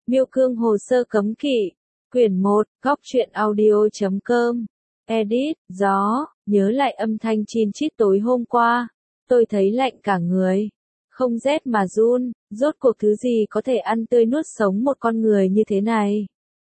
Miêu Cương Hồ sơ cấm kỵ, quyển 1, góc truyện audio.com, edit, gió, nhớ lại âm thanh chin chít tối hôm qua, tôi thấy lạnh cả người, không rét mà run, rốt cuộc thứ gì có thể ăn tươi nuốt sống một con người như thế này.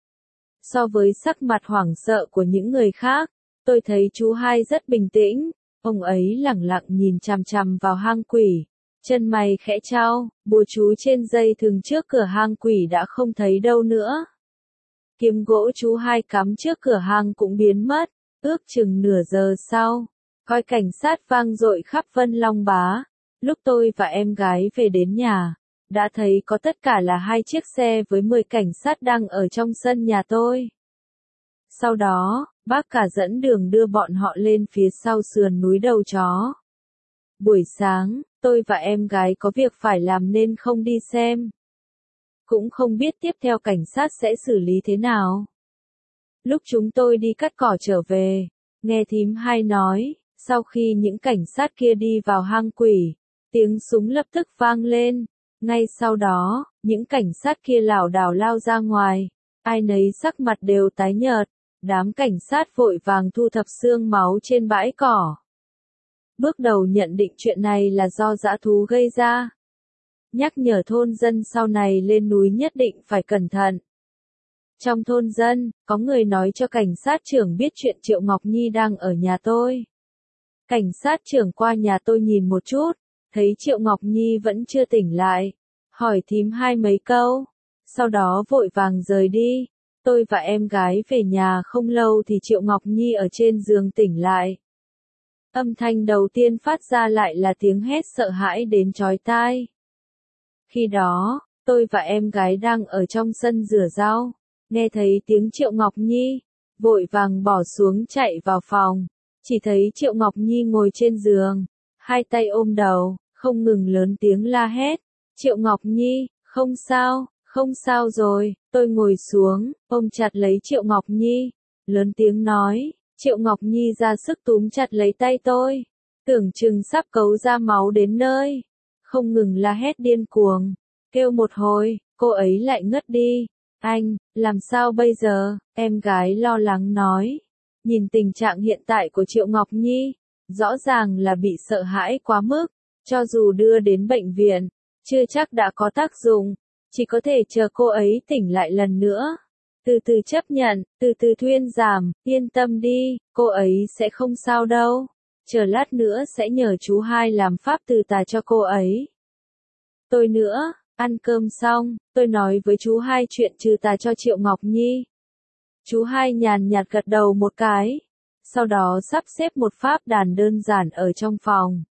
So với sắc mặt hoảng sợ của những người khác, tôi thấy chú hai rất bình tĩnh, ông ấy lẳng lặng nhìn chằm chằm vào hang quỷ. Chân mày khẽ chau, bùa chú trên dây thừng trước cửa hang quỷ đã không thấy đâu nữa. Kiếm gỗ chú hai cắm trước cửa hang cũng biến mất, ước chừng nửa giờ sau, còi cảnh sát vang dội khắp Vân Long Bá. Lúc tôi và em gái về đến nhà, đã thấy có tất cả là 2 chiếc xe với 10 cảnh sát đang ở trong sân nhà tôi. Sau đó, bác cả dẫn đường đưa bọn họ lên phía sau sườn núi Đầu Chó. Buổi sáng, tôi và em gái có việc phải làm nên không đi xem. Cũng không biết tiếp theo cảnh sát sẽ xử lý thế nào. Lúc chúng tôi đi cắt cỏ trở về, nghe thím hai nói, sau khi những cảnh sát kia đi vào hang quỷ, tiếng súng lập tức vang lên. Ngay sau đó, những cảnh sát kia lảo đảo lao ra ngoài, ai nấy sắc mặt đều tái nhợt, đám cảnh sát vội vàng thu thập xương máu trên bãi cỏ. Bước đầu nhận định chuyện này là do dã thú gây ra. Nhắc nhở thôn dân sau này lên núi nhất định phải cẩn thận. Trong thôn dân, có người nói cho cảnh sát trưởng biết chuyện Triệu Ngọc Nhi đang ở nhà tôi. Cảnh sát trưởng qua nhà tôi nhìn một chút, thấy Triệu Ngọc Nhi vẫn chưa tỉnh lại, hỏi thím hai mấy câu, sau đó vội vàng rời đi. Tôi và em gái về nhà không lâu thì Triệu Ngọc Nhi ở trên giường tỉnh lại. Âm thanh đầu tiên phát ra lại là tiếng hét sợ hãi đến chói tai. Khi đó, tôi và em gái đang ở trong sân rửa rau, nghe thấy tiếng Triệu Ngọc Nhi, vội vàng bỏ xuống chạy vào phòng, chỉ thấy Triệu Ngọc Nhi ngồi trên giường, 2 tay ôm đầu, không ngừng lớn tiếng la hét. Triệu Ngọc Nhi, không sao rồi, tôi ngồi xuống, ôm chặt lấy Triệu Ngọc Nhi, lớn tiếng nói. Triệu Ngọc Nhi ra sức túm chặt lấy tay tôi, tưởng chừng sắp cấu ra máu đến nơi, không ngừng la hét điên cuồng, kêu một hồi, cô ấy lại ngất đi. Anh, làm sao bây giờ? Em gái lo lắng nói. Nhìn tình trạng hiện tại của Triệu Ngọc Nhi, rõ ràng là bị sợ hãi quá mức, cho dù đưa đến bệnh viện, chưa chắc đã có tác dụng, chỉ có thể chờ cô ấy tỉnh lại lần nữa. Từ từ chấp nhận, từ từ thuyên giảm, yên tâm đi, cô ấy sẽ không sao đâu. Chờ lát nữa sẽ nhờ chú hai làm pháp từ tà cho cô ấy. Tôi nữa, ăn cơm xong, tôi nói với chú hai chuyện trừ tà cho Triệu Ngọc Nhi. Chú hai nhàn nhạt gật đầu một cái, sau đó sắp xếp một pháp đàn đơn giản ở trong phòng.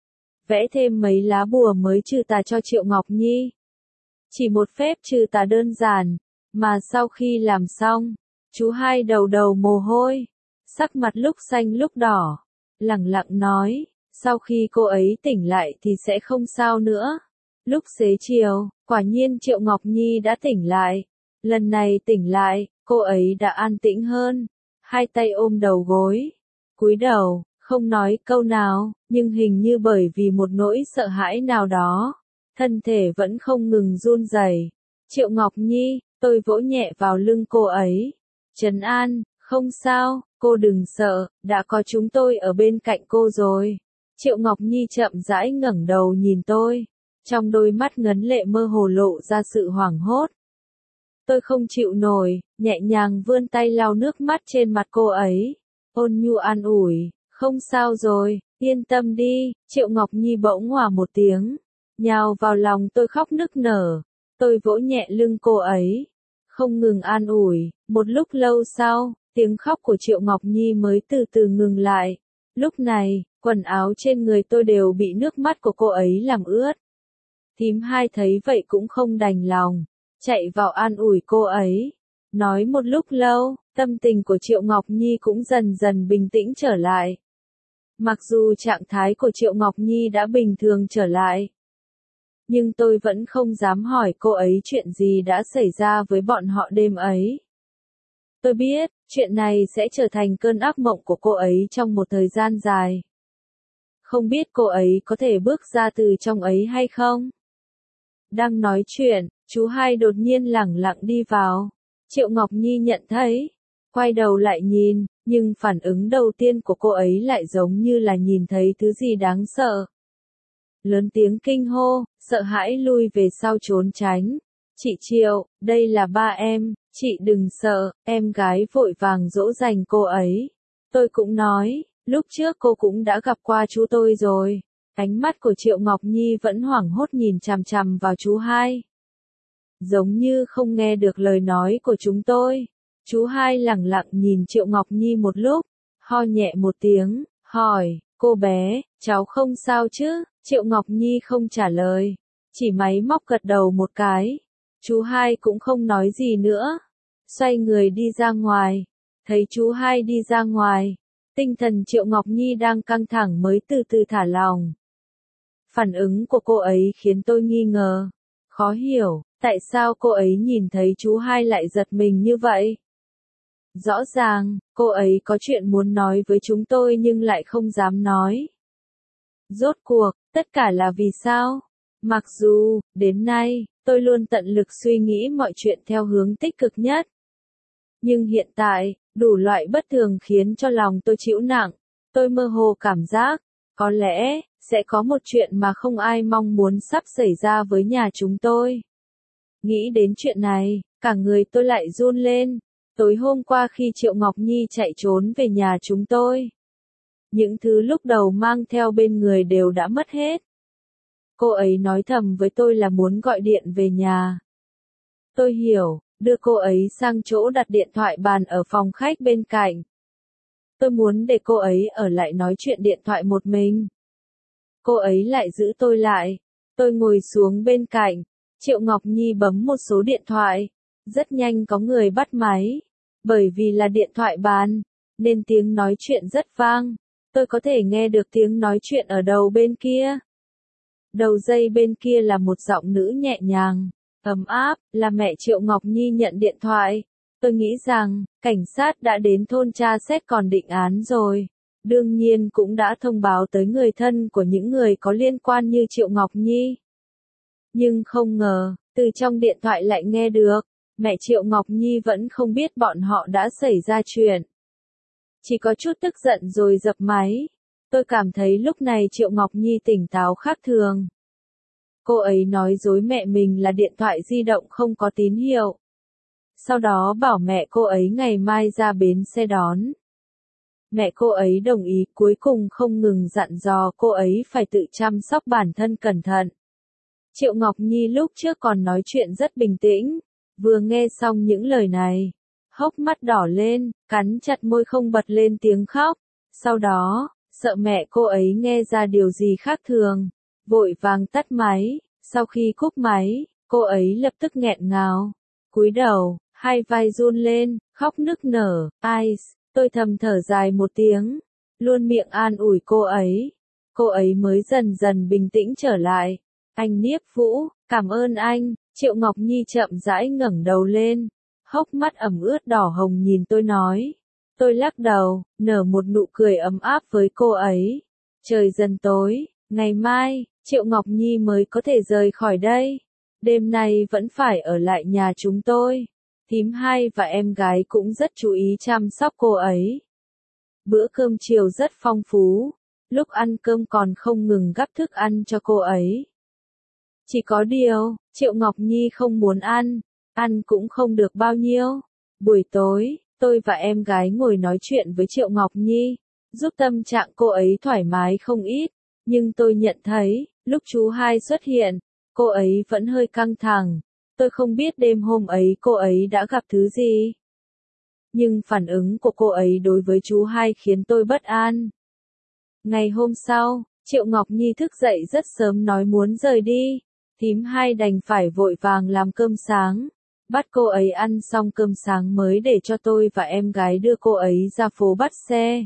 Vẽ thêm mấy lá bùa mới trừ tà cho Triệu Ngọc Nhi. Chỉ một phép trừ tà đơn giản. Mà sau khi làm xong, chú hai đầu mồ hôi, sắc mặt lúc xanh lúc đỏ, lẳng lặng nói, sau khi cô ấy tỉnh lại thì sẽ không sao nữa. Lúc xế chiều, quả nhiên Triệu Ngọc Nhi đã tỉnh lại. Lần này tỉnh lại, cô ấy đã an tĩnh hơn, 2 tay ôm đầu gối, cúi đầu, không nói câu nào, nhưng hình như bởi vì một nỗi sợ hãi nào đó, thân thể vẫn không ngừng run rẩy. Triệu Ngọc Nhi, tôi vỗ nhẹ vào lưng cô ấy. Trấn an, không sao, cô đừng sợ, đã có chúng tôi ở bên cạnh cô rồi. Triệu Ngọc Nhi chậm rãi ngẩng đầu nhìn tôi, trong đôi mắt ngấn lệ mơ hồ lộ ra sự hoảng hốt. Tôi không chịu nổi, nhẹ nhàng vươn tay lau nước mắt trên mặt cô ấy, ôn nhu an ủi, không sao rồi, yên tâm đi. Triệu Ngọc Nhi bỗng òa một tiếng, nhào vào lòng tôi khóc nức nở. Tôi vỗ nhẹ lưng cô ấy, không ngừng an ủi. Một lúc lâu sau, tiếng khóc của Triệu Ngọc Nhi mới từ từ ngừng lại. Lúc này, quần áo trên người tôi đều bị nước mắt của cô ấy làm ướt. Thím hai thấy vậy cũng không đành lòng, chạy vào an ủi cô ấy. Nói một lúc lâu, tâm tình của Triệu Ngọc Nhi cũng dần dần bình tĩnh trở lại. Mặc dù trạng thái của Triệu Ngọc Nhi đã bình thường trở lại, nhưng tôi vẫn không dám hỏi cô ấy chuyện gì đã xảy ra với bọn họ đêm ấy. Tôi biết, chuyện này sẽ trở thành cơn ác mộng của cô ấy trong một thời gian dài. Không biết cô ấy có thể bước ra từ trong ấy hay không? Đang nói chuyện, Chú hai đột nhiên lẳng lặng đi vào. Triệu Ngọc Nhi nhận thấy, quay đầu lại nhìn, nhưng phản ứng đầu tiên của cô ấy lại giống như là nhìn thấy thứ gì đáng sợ. Lớn tiếng kinh hô, sợ hãi lui về sau trốn tránh. Chị Triệu, đây là ba em, chị đừng sợ, em gái vội vàng dỗ dành cô ấy. Tôi cũng nói, lúc trước cô cũng đã gặp qua chú tôi rồi. Ánh mắt của Triệu Ngọc Nhi vẫn hoảng hốt nhìn chằm chằm vào chú hai. Giống như không nghe được lời nói của chúng tôi. Chú hai lẳng lặng nhìn Triệu Ngọc Nhi một lúc, ho nhẹ một tiếng, hỏi, cô bé, cháu không sao chứ? Triệu Ngọc Nhi không trả lời, chỉ máy móc gật đầu một cái. Chú hai cũng không nói gì nữa, xoay người đi ra ngoài. Thấy chú hai đi ra ngoài, tinh thần Triệu Ngọc Nhi đang căng thẳng mới từ từ thả lỏng. Phản ứng của cô ấy khiến tôi nghi ngờ, khó hiểu, tại sao cô ấy nhìn thấy chú hai lại giật mình như vậy? Rõ ràng, cô ấy có chuyện muốn nói với chúng tôi nhưng lại không dám nói. Rốt cuộc, tất cả là vì sao? Mặc dù, đến nay, tôi luôn tận lực suy nghĩ mọi chuyện theo hướng tích cực nhất. Nhưng hiện tại, đủ loại bất thường khiến cho lòng tôi chịu nặng. Tôi mơ hồ cảm giác, có lẽ, sẽ có một chuyện mà không ai mong muốn sắp xảy ra với nhà chúng tôi. Nghĩ đến chuyện này, cả người tôi lại run lên. Tối hôm qua khi Triệu Ngọc Nhi chạy trốn về nhà chúng tôi, những thứ lúc đầu mang theo bên người đều đã mất hết. Cô ấy nói thầm với tôi là muốn gọi điện về nhà. Tôi hiểu, đưa cô ấy sang chỗ đặt điện thoại bàn ở phòng khách bên cạnh. Tôi muốn để cô ấy ở lại nói chuyện điện thoại một mình. Cô ấy lại giữ tôi lại. Tôi ngồi xuống bên cạnh. Triệu Ngọc Nhi bấm một số điện thoại. Rất nhanh có người bắt máy. Bởi vì là điện thoại bàn, nên tiếng nói chuyện rất vang. Tôi có thể nghe được tiếng nói chuyện ở đầu bên kia. Đầu dây bên kia là một giọng nữ nhẹ nhàng, ấm áp, là mẹ Triệu Ngọc Nhi nhận điện thoại. Tôi nghĩ rằng, cảnh sát đã đến thôn tra xét còn định án rồi. Đương nhiên cũng đã thông báo tới người thân của những người có liên quan như Triệu Ngọc Nhi. Nhưng không ngờ, từ trong điện thoại lại nghe được, mẹ Triệu Ngọc Nhi vẫn không biết bọn họ đã xảy ra chuyện. Chỉ có chút tức giận rồi dập máy. Tôi cảm thấy lúc này Triệu Ngọc Nhi tỉnh táo khác thường. Cô ấy nói dối mẹ mình là điện thoại di động không có tín hiệu. Sau đó bảo mẹ cô ấy ngày mai ra bến xe đón. Mẹ cô ấy đồng ý, cuối cùng không ngừng dặn dò cô ấy phải tự chăm sóc bản thân cẩn thận. Triệu Ngọc Nhi lúc trước còn nói chuyện rất bình tĩnh, vừa nghe xong những lời này, hốc mắt đỏ lên, cắn chặt môi không bật lên tiếng khóc. Sau đó, sợ mẹ cô ấy nghe ra điều gì khác thường, vội vàng tắt máy. Sau khi cúp máy, cô ấy lập tức nghẹn ngào, cúi đầu, hai vai run lên, khóc nức nở. Ice, tôi thầm thở dài một tiếng, luôn miệng an ủi cô ấy. Cô ấy mới dần dần bình tĩnh trở lại. Anh Niếp Vũ, cảm ơn anh. Triệu Ngọc Nhi chậm rãi ngẩng đầu lên, hốc mắt ẩm ướt đỏ hồng nhìn tôi nói. Tôi lắc đầu, nở một nụ cười ấm áp với cô ấy. Trời dần tối, ngày mai, Triệu Ngọc Nhi mới có thể rời khỏi đây. Đêm nay vẫn phải ở lại nhà chúng tôi. Thím hai và em gái cũng rất chú ý chăm sóc cô ấy. Bữa cơm chiều rất phong phú, lúc ăn cơm còn không ngừng gắp thức ăn cho cô ấy. Chỉ có điều, Triệu Ngọc Nhi không muốn ăn cũng không được bao nhiêu. Buổi tối, tôi và em gái ngồi nói chuyện với Triệu Ngọc Nhi, giúp tâm trạng cô ấy thoải mái không ít. Nhưng tôi nhận thấy, lúc chú hai xuất hiện, cô ấy vẫn hơi căng thẳng. Tôi không biết đêm hôm ấy cô ấy đã gặp thứ gì. Nhưng phản ứng của cô ấy đối với chú hai khiến tôi bất an. Ngày hôm sau, Triệu Ngọc Nhi thức dậy rất sớm nói muốn rời đi. Thím hai đành phải vội vàng làm cơm sáng. Bắt cô ấy ăn xong cơm sáng mới để cho tôi và em gái đưa cô ấy ra phố bắt xe.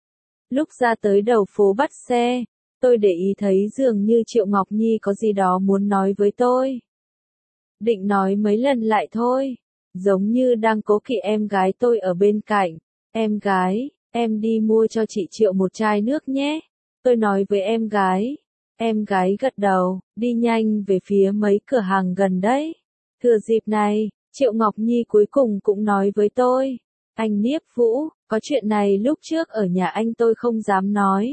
Lúc ra tới đầu phố bắt xe, tôi để ý thấy dường như Triệu Ngọc Nhi có gì đó muốn nói với tôi. Định nói mấy lần lại thôi, giống như đang cố kỵ em gái tôi ở bên cạnh. Em gái, em đi mua cho chị Triệu một chai nước nhé. Tôi nói với em gái. Em gái gật đầu, đi nhanh về phía mấy cửa hàng gần đấy. Thừa dịp này, Triệu Ngọc Nhi cuối cùng cũng nói với tôi. Anh Niếp Vũ, có chuyện này lúc trước ở nhà anh tôi không dám nói.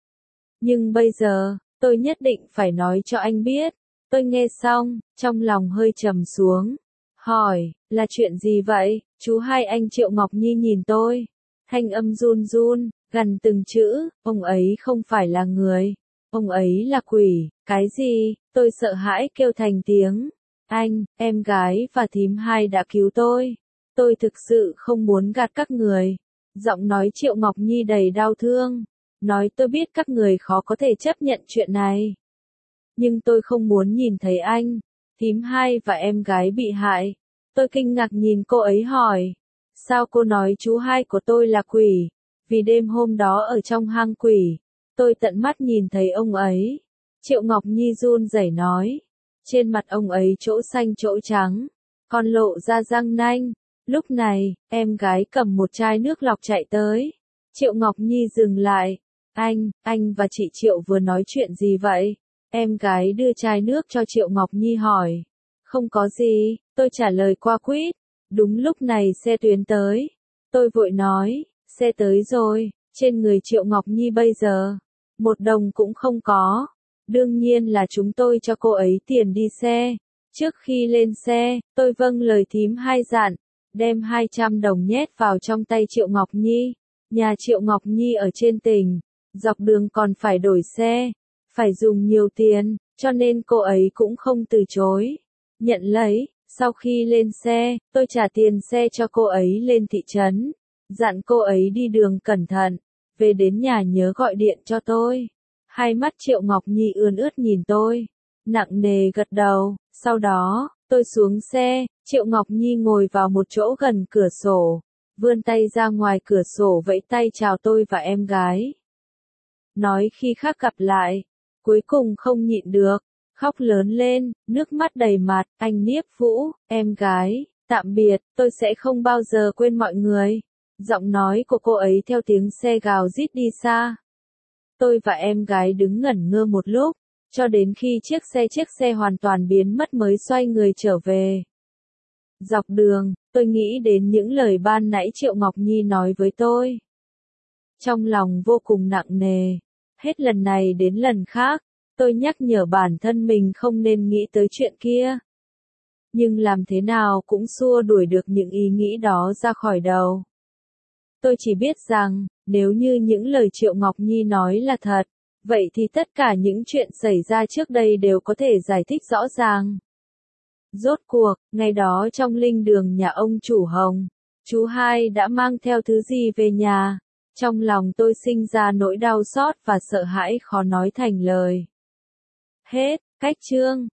Nhưng bây giờ, tôi nhất định phải nói cho anh biết. Tôi nghe xong, trong lòng hơi trầm xuống. Hỏi, là chuyện gì vậy? Chú hai anh Triệu Ngọc Nhi nhìn tôi. Thanh âm run run, gần từng chữ, ông ấy không phải là người. Ông ấy là quỷ, cái gì? Tôi sợ hãi kêu thành tiếng. Anh, em gái và thím hai đã cứu tôi. Tôi thực sự không muốn gạt các người. Giọng nói Triệu Ngọc Nhi đầy đau thương. Nói tôi biết các người khó có thể chấp nhận chuyện này. Nhưng tôi không muốn nhìn thấy anh, thím hai và em gái bị hại. Tôi kinh ngạc nhìn cô ấy hỏi. Sao cô nói chú hai của tôi là quỷ? Vì đêm hôm đó ở trong hang quỷ, tôi tận mắt nhìn thấy ông ấy. Triệu Ngọc Nhi run rẩy nói. Trên mặt ông ấy chỗ xanh chỗ trắng, còn lộ ra răng nanh. Lúc này, em gái cầm một chai nước lọc chạy tới. Triệu Ngọc Nhi dừng lại. Anh và chị Triệu vừa nói chuyện gì vậy? Em gái đưa chai nước cho Triệu Ngọc Nhi hỏi. Không có gì, tôi trả lời qua quýt. Đúng lúc này xe tuyến tới. Tôi vội nói, xe tới rồi, trên người Triệu Ngọc Nhi bây giờ, 1 đồng cũng không có. Đương nhiên là chúng tôi cho cô ấy tiền đi xe. Trước khi lên xe, tôi vâng lời thím hai dặn, đem 200 đồng nhét vào trong tay Triệu Ngọc Nhi. Nhà Triệu Ngọc Nhi ở trên tỉnh, dọc đường còn phải đổi xe, phải dùng nhiều tiền, cho nên cô ấy cũng không từ chối. Nhận lấy, sau khi lên xe, tôi trả tiền xe cho cô ấy lên thị trấn, dặn cô ấy đi đường cẩn thận, về đến nhà nhớ gọi điện cho tôi. Hai mắt Triệu Ngọc Nhi ươn ướt nhìn tôi, nặng nề gật đầu, sau đó, tôi xuống xe, Triệu Ngọc Nhi ngồi vào một chỗ gần cửa sổ, vươn tay ra ngoài cửa sổ vẫy tay chào tôi và em gái. Nói khi khác gặp lại, cuối cùng không nhịn được, khóc lớn lên, nước mắt đầy mặt, anh Niếp Vũ, em gái, tạm biệt, tôi sẽ không bao giờ quên mọi người. Giọng nói của cô ấy theo tiếng xe gào rít đi xa. Tôi và em gái đứng ngẩn ngơ một lúc, cho đến khi chiếc xe hoàn toàn biến mất mới xoay người trở về. Dọc đường, tôi nghĩ đến những lời ban nãy Triệu Ngọc Nhi nói với tôi. Trong lòng vô cùng nặng nề, hết lần này đến lần khác, tôi nhắc nhở bản thân mình không nên nghĩ tới chuyện kia. Nhưng làm thế nào cũng xua đuổi được những ý nghĩ đó ra khỏi đầu. Tôi chỉ biết rằng, nếu như những lời Triệu Ngọc Nhi nói là thật, vậy thì tất cả những chuyện xảy ra trước đây đều có thể giải thích rõ ràng. Rốt cuộc, ngày đó trong linh đường nhà ông chủ Hồng, chú hai đã mang theo thứ gì về nhà. Trong lòng tôi sinh ra nỗi đau xót và sợ hãi khó nói thành lời. Hết, cách chương.